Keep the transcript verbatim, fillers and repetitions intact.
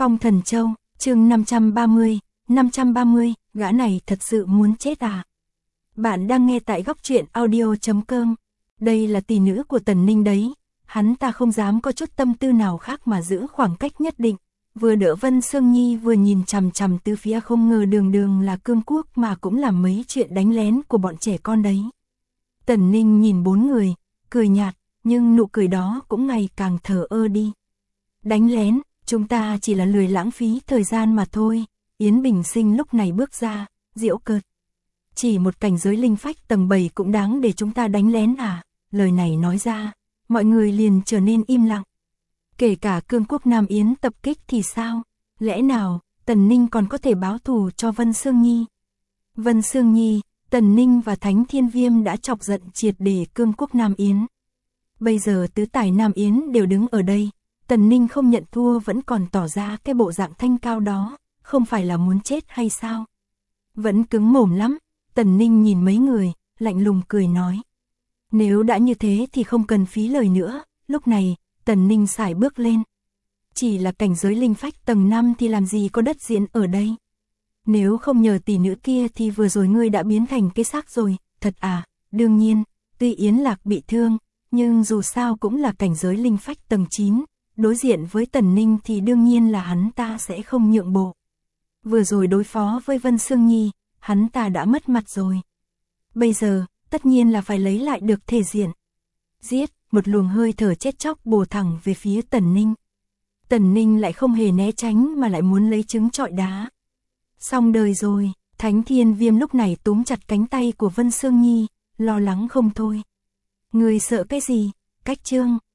Phong Thần Châu, chương năm trăm ba mươi, năm trăm ba mươi, gã này thật sự muốn chết à? Bạn đang nghe tại góc truyện audio chấm com. Đây là tỷ nữ của Tần Ninh đấy, hắn ta không dám có chút tâm tư nào khác mà giữ khoảng cách nhất định. Vừa đỡ Vân Sương Nhi vừa nhìn chằm chằm từ phía, không ngờ đường đường là cương quốc mà cũng làm mấy chuyện đánh lén của bọn trẻ con đấy. Tần Ninh nhìn bốn người, cười nhạt, nhưng nụ cười đó cũng ngày càng thờ ơ đi. Đánh lén, chúng ta chỉ là lười lãng phí thời gian mà thôi. Yến Bình Sinh lúc này bước ra, giễu cợt. Chỉ một cảnh giới linh phách tầng bảy cũng đáng để chúng ta đánh lén à? Lời này nói ra, mọi người liền trở nên im lặng. Kể cả cương quốc Nam Yến tập kích thì sao? Lẽ nào, Tần Ninh còn có thể báo thù cho Vân Sương Nhi? Vân Sương Nhi, Tần Ninh và Thánh Thiên Viêm đã chọc giận triệt để cương quốc Nam Yến. Bây giờ tứ tài Nam Yến đều đứng ở đây. Tần Ninh không nhận thua vẫn còn tỏ ra cái bộ dạng thanh cao đó, không phải là muốn chết hay sao? Vẫn cứng mồm lắm. Tần Ninh nhìn mấy người, lạnh lùng cười nói. Nếu đã như thế thì không cần phí lời nữa. Lúc này, Tần Ninh sải bước lên. Chỉ là cảnh giới linh phách tầng năm thì làm gì có đất diễn ở đây? Nếu không nhờ tỷ nữ kia thì vừa rồi ngươi đã biến thành cái xác rồi. Thật à? Đương nhiên, tuy Yến Lạc bị thương, nhưng dù sao cũng là cảnh giới linh phách tầng chín. Đối diện với Tần Ninh thì đương nhiên là hắn ta sẽ không nhượng bộ. Vừa rồi đối phó với Vân Sương Nhi, hắn ta đã mất mặt rồi. Bây giờ, tất nhiên là phải lấy lại được thể diện. Giết, một luồng hơi thở chết chóc bổ thẳng về phía Tần Ninh. Tần Ninh lại không hề né tránh mà lại muốn lấy trứng trọi đá. Xong đời rồi, Thánh Thiên Viêm lúc này túm chặt cánh tay của Vân Sương Nhi, lo lắng không thôi. Người sợ cái gì? Cách trương,